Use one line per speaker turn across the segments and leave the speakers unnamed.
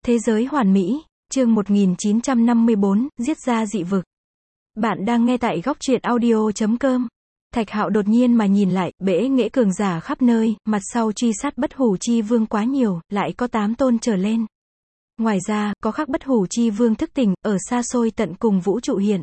Thế giới hoàn mỹ, chương 1954, giết ra dị vực. Bạn đang nghe tại góc truyện audio.com. Thạch Hạo đột nhiên mà nhìn lại, bể nghệ cường giả khắp nơi, mặt sau truy sát Bất Hủ Chi Vương quá nhiều, lại có 8 tôn trở lên. Ngoài ra, có khắc Bất Hủ Chi Vương thức tỉnh, ở xa xôi tận cùng vũ trụ hiện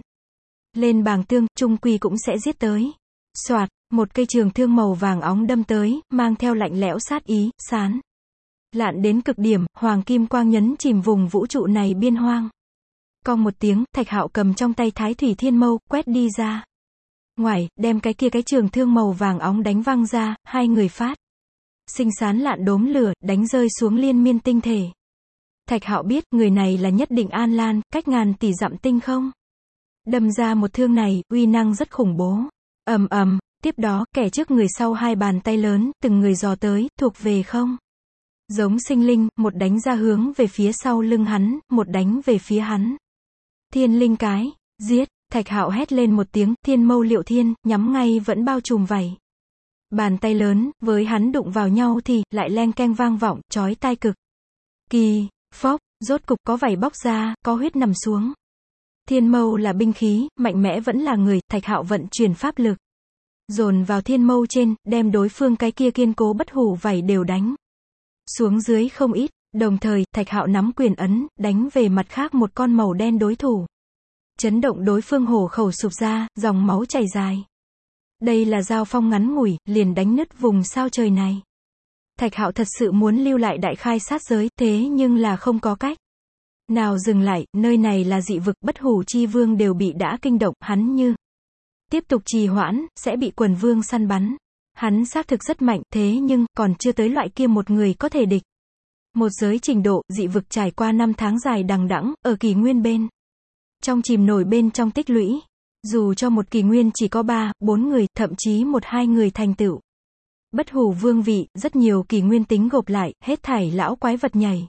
lên bàng tương, trung quy cũng sẽ giết tới. Soạt, một cây trường thương màu vàng óng đâm tới, mang theo lạnh lẽo sát ý, sán lạn đến cực điểm, hoàng kim quang nhấn chìm vùng vũ trụ này biên hoang. Cong một tiếng, Thạch Hạo cầm trong tay Thái Thủy Thiên Mâu, quét đi ra ngoài, đem cái trường thương màu vàng óng đánh văng ra, hai người phát sinh sán lạn đốm lửa, đánh rơi xuống liên miên tinh thể. Thạch Hạo biết, người này là nhất định An Lan, cách ngàn tỷ dặm tinh không. Đâm ra một thương này, uy năng rất khủng bố. Ầm ầm, tiếp đó, kẻ trước người sau hai bàn tay lớn, từng người dò tới, thuộc về không giống sinh linh, một đánh ra hướng về phía sau lưng hắn, một đánh về phía hắn. Thiên linh cái, giết, Thạch Hạo hét lên một tiếng, thiên mâu liệu thiên, nhắm ngay vẫn bao trùm vảy. Bàn tay lớn, với hắn đụng vào nhau thì, lại len keng vang vọng, chói tai cực kỳ, phốc, rốt cục có vảy bóc ra, có huyết nằm xuống. Thiên mâu là binh khí, mạnh mẽ vẫn là người, Thạch Hạo vận chuyển pháp lực dồn vào thiên mâu trên, đem đối phương cái kia kiên cố bất hủ vảy đều đánh xuống dưới không ít, đồng thời, Thạch Hạo nắm quyền ấn, đánh về mặt khác một con màu đen đối thủ. Chấn động đối phương hổ khẩu sụp ra, dòng máu chảy dài. Đây là giao phong ngắn ngủi, liền đánh nứt vùng sao trời này. Thạch Hạo thật sự muốn lưu lại đại khai sát giới, thế nhưng là không có cách nào dừng lại, nơi này là dị vực, Bất Hủ Chi Vương đều bị đã kinh động, hắn như tiếp tục trì hoãn, sẽ bị quần vương săn bắn. Hắn xác thực rất mạnh, thế nhưng, còn chưa tới loại kia một người có thể địch. Một giới trình độ, dị vực trải qua 5 tháng dài đằng đẵng, ở kỷ nguyên bên trong chìm nổi bên trong tích lũy. Dù cho một kỷ nguyên chỉ có 3, 4 người, thậm chí 1-2 người thành tựu Bất Hủ Vương vị, rất nhiều kỷ nguyên tính gộp lại, hết thảy lão quái vật nhảy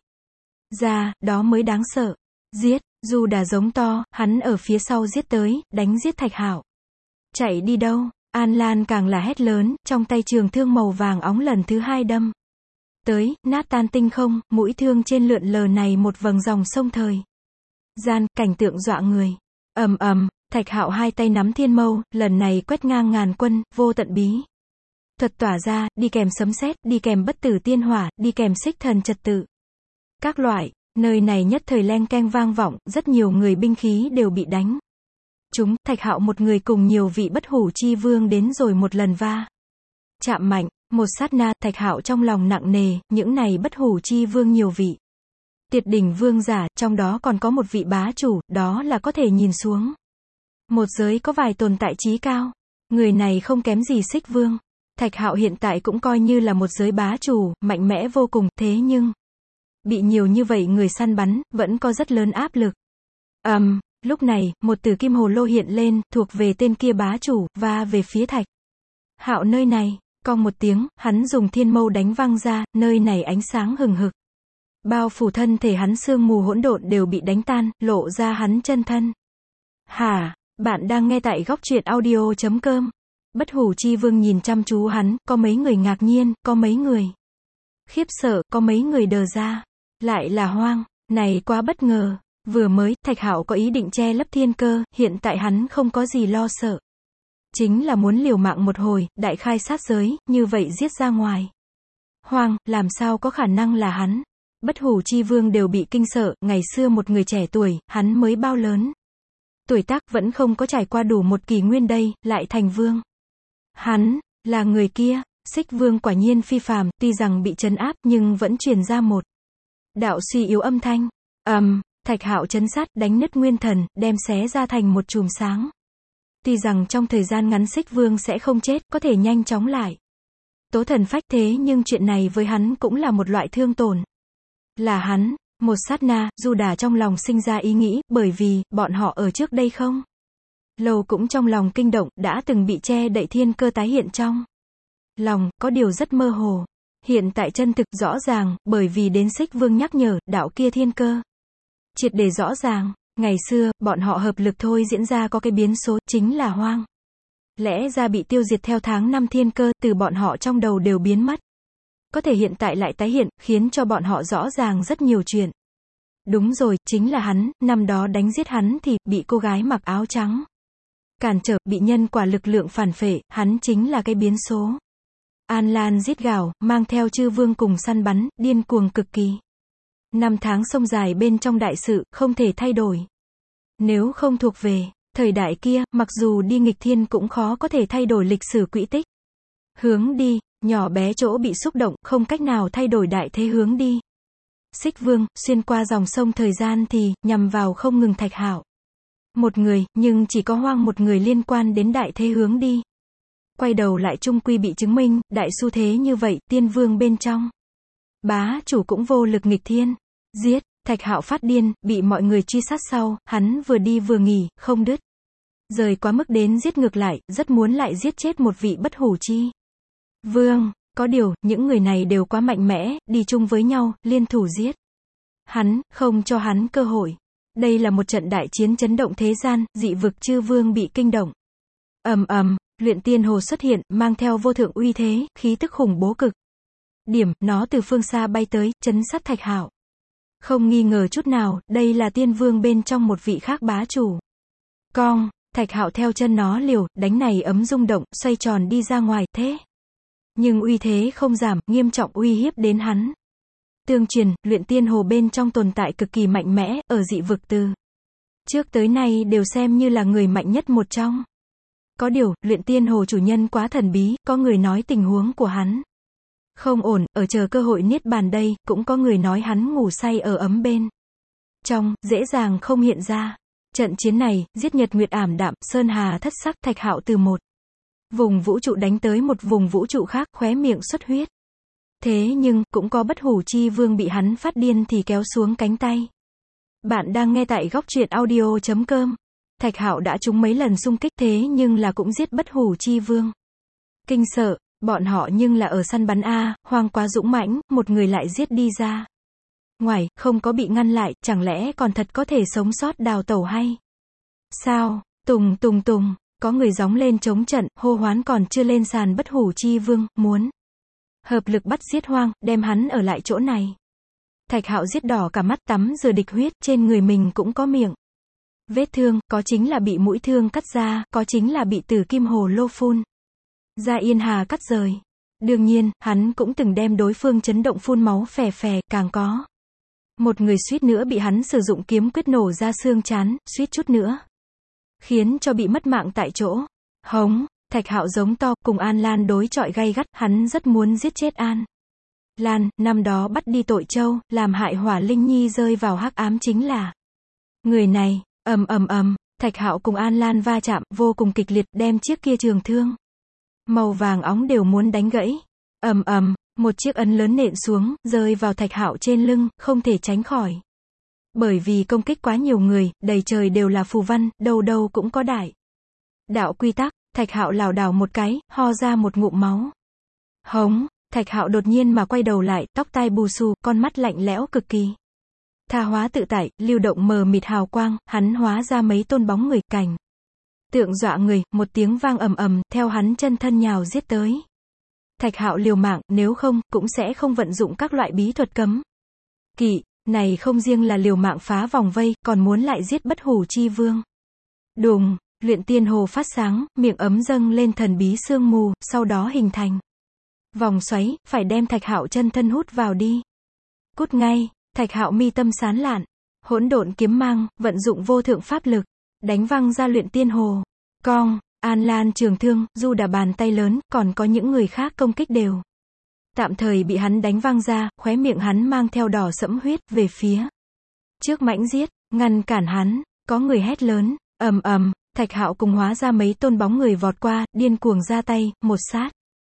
ra, đó mới đáng sợ. Giết, dù đã giống to, hắn ở phía sau giết tới, đánh giết Thạch Hạo. Chạy đi đâu? An Lan càng là hét lớn, trong tay trường thương màu vàng óng lần thứ 2 đâm tới, nát tan tinh không, mũi thương trên lượn lờ này một vầng dòng sông thời gian, cảnh tượng dọa người. Ầm ầm, Thạch Hạo hai tay nắm thiên mâu, lần này quét ngang ngàn quân, vô tận bí thuật tỏa ra, đi kèm sấm sét, đi kèm bất tử tiên hỏa, đi kèm xích thần trật tự. Các loại, nơi này nhất thời len keng vang vọng, rất nhiều người binh khí đều bị đánh Thạch Hạo một người cùng nhiều vị Bất Hủ Chi Vương đến rồi một lần va chạm mạnh, một sát na, Thạch Hạo trong lòng nặng nề, những này Bất Hủ Chi Vương nhiều vị tuyệt đỉnh vương giả, trong đó còn có một vị bá chủ, đó là có thể nhìn xuống một giới có vài tồn tại trí cao. Người này không kém gì Xích Vương. Thạch Hạo hiện tại cũng coi như là một giới bá chủ, mạnh mẽ vô cùng, thế nhưng bị nhiều như vậy người săn bắn, vẫn có rất lớn áp lực. Lúc này, một tử kim hồ lô hiện lên, thuộc về tên kia bá chủ, và về phía Thạch Hạo nơi này, cong một tiếng, hắn dùng thiên mâu đánh văng ra, nơi này ánh sáng hừng hực bao phủ thân thể hắn, sương mù hỗn độn đều bị đánh tan, lộ ra hắn chân thân. Hả, bạn đang nghe tại góc truyện audio.com. Bất Hủ Chi Vương nhìn chăm chú hắn, có mấy người ngạc nhiên, có mấy người khiếp sợ, có mấy người đờ ra. Lại là hoang, này quá bất ngờ. Vừa mới, Thạch Hạo có ý định che lấp thiên cơ, hiện tại hắn không có gì lo sợ. Chính là muốn liều mạng một hồi, đại khai sát giới, như vậy giết ra ngoài. Hoang, làm sao có khả năng là hắn? Bất Hủ Chi Vương đều bị kinh sợ, ngày xưa một người trẻ tuổi, hắn mới bao lớn tuổi tác, vẫn không có trải qua đủ một kỷ nguyên đây, lại thành vương. Hắn, là người kia, Xích Vương quả nhiên phi phàm, tuy rằng bị trấn áp, nhưng vẫn truyền ra một đạo suy yếu âm thanh. Thạch Hạo chấn sát, đánh nứt nguyên thần, đem xé ra thành một chùm sáng. Tuy rằng trong thời gian ngắn Xích Vương sẽ không chết, có thể nhanh chóng lại tố thần phách, thế nhưng chuyện này với hắn cũng là một loại thương tổn. Là hắn, một sát na, Du Đà trong lòng sinh ra ý nghĩ, bởi vì, bọn họ ở trước đây không lâu cũng trong lòng kinh động, đã từng bị che đậy thiên cơ tái hiện trong lòng, có điều rất mơ hồ. Hiện tại chân thực rõ ràng, bởi vì đến Xích Vương nhắc nhở, đạo kia thiên cơ triệt để rõ ràng. Ngày xưa, bọn họ hợp lực thôi diễn ra có cái biến số, chính là hoang. Lẽ ra bị tiêu diệt theo tháng 5 thiên cơ, từ bọn họ trong đầu đều biến mất. Có thể hiện tại lại tái hiện, khiến cho bọn họ rõ ràng rất nhiều chuyện. Đúng rồi, chính là hắn, năm đó đánh giết hắn thì, bị cô gái mặc áo trắng cản trở, bị nhân quả lực lượng phản phệ, hắn chính là cái biến số. An Lan rít gào, mang theo chư vương cùng săn bắn, điên cuồng cực kỳ. 5 tháng sông dài bên trong đại sự, không thể thay đổi. Nếu không thuộc về thời đại kia, mặc dù đi nghịch thiên cũng khó có thể thay đổi lịch sử quỹ tích. Hướng đi, nhỏ bé chỗ bị xúc động, không cách nào thay đổi đại thế hướng đi. Xích Vương, xuyên qua dòng sông thời gian thì, nhằm vào không ngừng Thạch Hạo. Một người, nhưng chỉ có Hoang một người liên quan đến đại thế hướng đi. Quay đầu lại chung quy bị chứng minh, đại xu thế như vậy, tiên vương bên trong. Bá chủ cũng vô lực nghịch thiên. Giết, Thạch Hạo phát điên, bị mọi người truy sát sau, hắn vừa đi vừa nghỉ, không đứt. Rời quá mức đến giết ngược lại, rất muốn lại giết chết một vị bất hủ chi vương. Có điều, những người này đều quá mạnh mẽ, đi chung với nhau, liên thủ giết. Hắn, không cho hắn cơ hội. Đây là một trận đại chiến chấn động thế gian, dị vực chư vương bị kinh động. Ầm ầm, luyện tiên hồ xuất hiện, mang theo vô thượng uy thế, khí tức khủng bố cực điểm, nó từ phương xa bay tới, chấn sát Thạch Hạo. Không nghi ngờ chút nào, đây là tiên vương bên trong một vị khác bá chủ. Cong, Thạch Hạo theo chân nó liều, đánh này ấm rung động, xoay tròn đi ra ngoài, thế. Nhưng uy thế không giảm, nghiêm trọng uy hiếp đến hắn. Tương truyền, luyện tiên hồ bên trong tồn tại cực kỳ mạnh mẽ, ở dị vực từ trước tới nay đều xem như là người mạnh nhất một trong. Có điều, luyện tiên hồ chủ nhân quá thần bí, có người nói tình huống của hắn không ổn, ở chờ cơ hội niết bàn đây, cũng có người nói hắn ngủ say ở ấm bên trong, dễ dàng không hiện ra. Trận chiến này, giết nhật nguyệt ảm đạm, sơn hà thất sắc, Thạch Hạo từ một vùng vũ trụ đánh tới một vùng vũ trụ khác, khóe miệng xuất huyết. Thế nhưng, cũng có bất hủ chi vương bị hắn phát điên thì kéo xuống cánh tay. Bạn đang nghe tại góc truyện audio.com. Thạch Hạo đã trúng mấy lần xung kích thế nhưng là cũng giết bất hủ chi vương. Kinh sợ, bọn họ nhưng là ở săn bắn a, Hoang quá dũng mãnh, một người lại giết đi ra ngoài, không có bị ngăn lại, chẳng lẽ còn thật có thể sống sót đào tẩu hay sao? Tùng tùng tùng, có người gióng lên chống trận, hô hoán còn chưa lên sàn bất hủ chi vương, muốn hợp lực bắt giết Hoang, đem hắn ở lại chỗ này. Thạch Hạo giết đỏ cả mắt, tắm rửa địch huyết, trên người mình cũng có miệng vết thương, có chính là bị mũi thương cắt ra, có chính là bị tử kim hồ lô phun ra yên hà cắt rời. Đương nhiên, hắn cũng từng đem đối phương chấn động phun máu phè phè, càng có một người suýt nữa bị hắn sử dụng kiếm quyết nổ ra xương trán, suýt chút nữa khiến cho bị mất mạng tại chỗ. Hống, Thạch Hạo giống to, cùng An Lan đối chọi gay gắt, hắn rất muốn giết chết An Lan, năm đó bắt đi tội châu, làm hại Hỏa Linh Nhi rơi vào hắc ám chính là người này. Ầm ầm ầm, Thạch Hạo cùng An Lan va chạm, vô cùng kịch liệt, đem chiếc kia trường thương màu vàng óng đều muốn đánh gãy. Ầm ầm, một chiếc ấn lớn nện xuống, rơi vào Thạch Hạo trên lưng, không thể tránh khỏi. Bởi vì công kích quá nhiều người, đầy trời đều là phù văn, đâu đâu cũng có đại đạo quy tắc. Thạch Hạo lảo đảo một cái, ho ra một ngụm máu. Hống, Thạch Hạo đột nhiên mà quay đầu lại, tóc tai bù xù, con mắt lạnh lẽo cực kỳ. Tha hóa tự tại, lưu động mờ mịt hào quang, hắn hóa ra mấy tôn bóng người, cảnh tượng dọa người, một tiếng vang ầm ầm, theo hắn chân thân nhào giết tới. Thạch Hạo liều mạng, nếu không, cũng sẽ không vận dụng các loại bí thuật cấm kỵ, này không riêng là liều mạng phá vòng vây, còn muốn lại giết bất hủ chi vương. Đùng, luyện tiên hồ phát sáng, miệng ấm dâng lên thần bí sương mù, sau đó hình thành vòng xoáy, phải đem Thạch Hạo chân thân hút vào đi. Cút ngay. Thạch Hạo mi tâm sán lạn, hỗn độn kiếm mang, vận dụng vô thượng pháp lực, đánh văng ra luyện tiên hồ. Cong, An Lan trường thương, Du Đà bàn tay lớn, còn có những người khác công kích đều tạm thời bị hắn đánh văng ra, khóe miệng hắn mang theo đỏ sẫm huyết, về phía trước mãnh giết, ngăn cản hắn. Có người hét lớn, ầm ầm, Thạch Hạo cùng hóa ra mấy tôn bóng người vọt qua, điên cuồng ra tay, một sát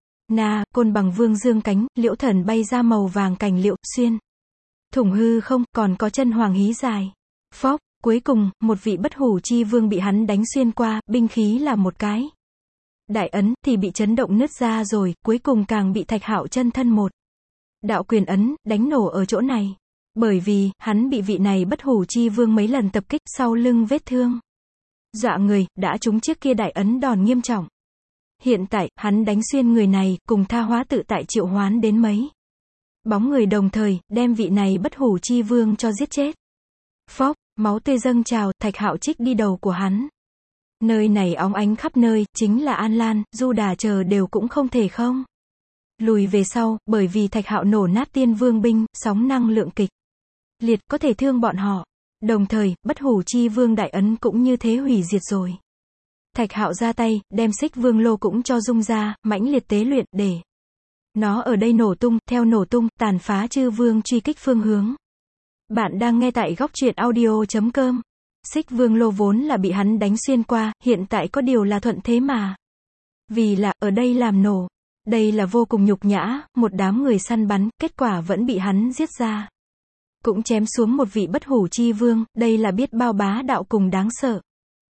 na, côn bằng vương dương cánh, liễu thần bay ra màu vàng cành liễu, xuyên thủng hư không, còn có chân hoàng hí dài. Phốc, cuối cùng, một vị bất hủ chi vương bị hắn đánh xuyên qua, binh khí là một cái đại ấn, thì bị chấn động nứt ra rồi, cuối cùng càng bị Thạch Hạo chân thân một đạo quyền ấn, đánh nổ ở chỗ này. Bởi vì, hắn bị vị này bất hủ chi vương mấy lần tập kích, sau lưng vết thương dọa người, đã trúng chiếc kia đại ấn đòn nghiêm trọng. Hiện tại, hắn đánh xuyên người này, cùng tha hóa tự tại triệu hoán đến mấy bóng người đồng thời, đem vị này bất hủ chi vương cho giết chết. Phốc, máu tươi dâng trào, Thạch Hạo trích đi đầu của hắn. Nơi này óng ánh khắp nơi, chính là An Lan, Du Đà chờ đều cũng không thể không lùi về sau, bởi vì Thạch Hạo nổ nát Tiên Vương binh, sóng năng lượng kịch liệt có thể thương bọn họ. Đồng thời, Bất Hủ Chi Vương đại ấn cũng như thế hủy diệt rồi. Thạch Hạo ra tay, đem Xích Vương lô cũng cho dung ra, mãnh liệt tế luyện, để nó ở đây nổ tung, theo nổ tung, tàn phá chư vương truy kích phương hướng. Bạn đang nghe tại góc truyện audio.com. Xích Vương lô vốn là bị hắn đánh xuyên qua, hiện tại có điều là thuận thế mà. Vì là, ở đây làm nổ. Đây là vô cùng nhục nhã, một đám người săn bắn, kết quả vẫn bị hắn giết ra. Cũng chém xuống một vị Bất Hủ Chi Vương, đây là biết bao bá đạo cùng đáng sợ.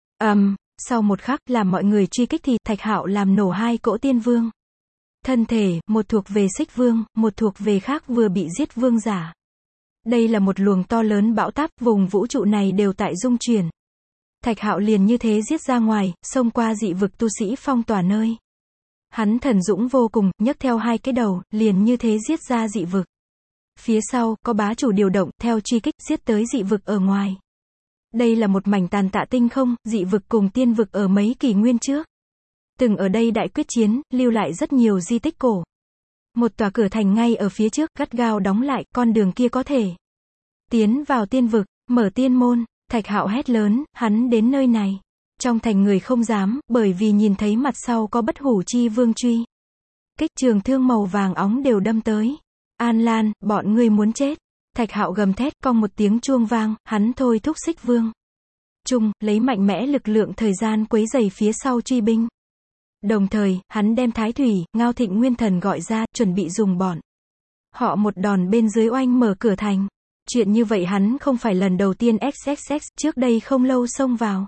Sau một khắc, làm mọi người truy kích thì, Thạch Hạo làm nổ hai cỗ Tiên Vương. Thân thể, một thuộc về Xích Vương, một thuộc về khác vừa bị giết vương giả. Đây là một luồng to lớn bão táp, vùng vũ trụ này đều tại rung chuyển. Thạch Hạo liền như thế giết ra ngoài, xông qua dị vực tu sĩ phong tỏa nơi. Hắn thần dũng vô cùng, nhấc theo hai cái đầu, liền như thế giết ra dị vực. Phía sau, có bá chủ điều động, theo truy kích, giết tới dị vực ở ngoài. Đây là một mảnh tàn tạ tinh không, dị vực cùng tiên vực ở mấy kỷ nguyên trước. Từng ở đây đại quyết chiến, lưu lại rất nhiều di tích cổ. Một tòa cửa thành ngay ở phía trước, gắt gao đóng lại, con đường kia có thể tiến vào tiên vực, mở tiên môn. Thạch Hạo hét lớn, hắn đến nơi này. Trong thành người không dám, bởi vì nhìn thấy mặt sau có Bất Hủ Chi Vương truy kích, trường thương màu vàng óng đều đâm tới. An Lan, bọn ngươi muốn chết. Thạch Hạo gầm thét, cong một tiếng chuông vang, hắn thôi thúc Xích Vương lấy mạnh mẽ lực lượng thời gian quấy rầy phía sau truy binh. Đồng thời, hắn đem Thái Thủy, Ngao Thịnh Nguyên Thần gọi ra, chuẩn bị dùng bọn họ một đòn bên dưới oanh mở cửa thành. Chuyện như vậy hắn không phải lần đầu tiên XXX, trước đây không lâu xông vào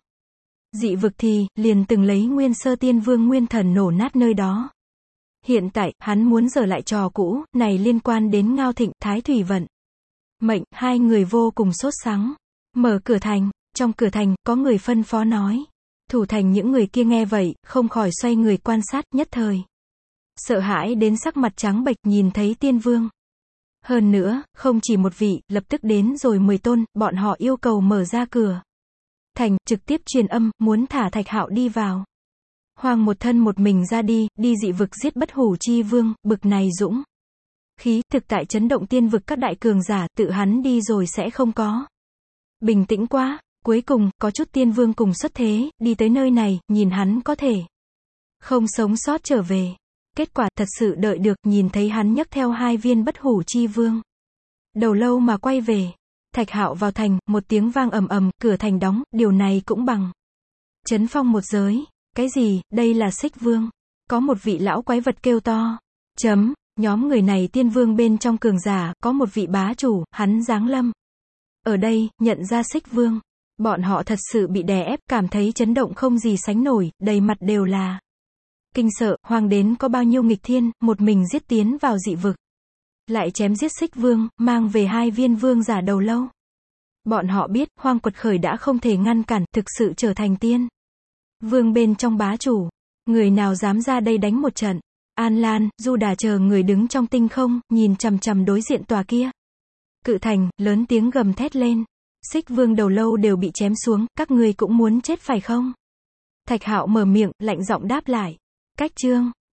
dị vực thì, liền từng lấy Nguyên Sơ Tiên Vương Nguyên Thần nổ nát nơi đó. Hiện tại, hắn muốn giở lại trò cũ, này liên quan đến Ngao Thịnh, Thái Thủy vận mệnh, hai người vô cùng sốt sắng. Mở cửa thành, trong cửa thành, có người phân phó nói. Thủ thành những người kia nghe vậy, không khỏi xoay người quan sát, nhất thời sợ hãi đến sắc mặt trắng bệch, nhìn thấy Tiên Vương. Hơn nữa, không chỉ một vị, lập tức đến rồi 10 tôn, bọn họ yêu cầu mở ra cửa thành, trực tiếp truyền âm, muốn thả Thạch Hạo đi vào. Hoàng một thân một mình ra đi dị vực giết Bất Hủ Chi Vương, bực này dũng khí, thực tại chấn động tiên vực các đại cường giả, tự hắn đi rồi sẽ không có bình tĩnh quá. Cuối cùng, có chút tiên vương cùng xuất thế, đi tới nơi này, nhìn hắn có thể không sống sót trở về. Kết quả, thật sự đợi được, nhìn thấy hắn nhấc theo hai viên Bất Hủ Chi Vương đầu lâu mà quay về. Thạch Hạo vào thành, một tiếng vang ầm ầm, cửa thành đóng, điều này cũng bằng chấn phong một giới. Cái gì, đây là Xích Vương. Có một vị lão quái vật kêu to. Nhóm người này tiên vương bên trong cường giả, có một vị bá chủ, hắn giáng lâm ở đây, nhận ra Xích Vương. Bọn họ thật sự bị đè ép, cảm thấy chấn động không gì sánh nổi, đầy mặt đều là kinh sợ. Hoàng đến có bao nhiêu nghịch thiên, một mình giết tiến vào dị vực, lại chém giết Xích Vương, mang về hai viên vương giả đầu lâu. Bọn họ biết, Hoàng quật khởi đã không thể ngăn cản, thực sự trở thành tiên vương bên trong bá chủ. Người nào dám ra đây đánh một trận. An Lan, Du Đà chờ người đứng trong tinh không, nhìn chằm chằm đối diện tòa kia cự thành, lớn tiếng gầm thét lên. Xích Vương đầu lâu đều bị chém xuống, các ngươi cũng muốn chết phải không? Thạch Hạo mở miệng, lạnh giọng đáp lại. Cách chương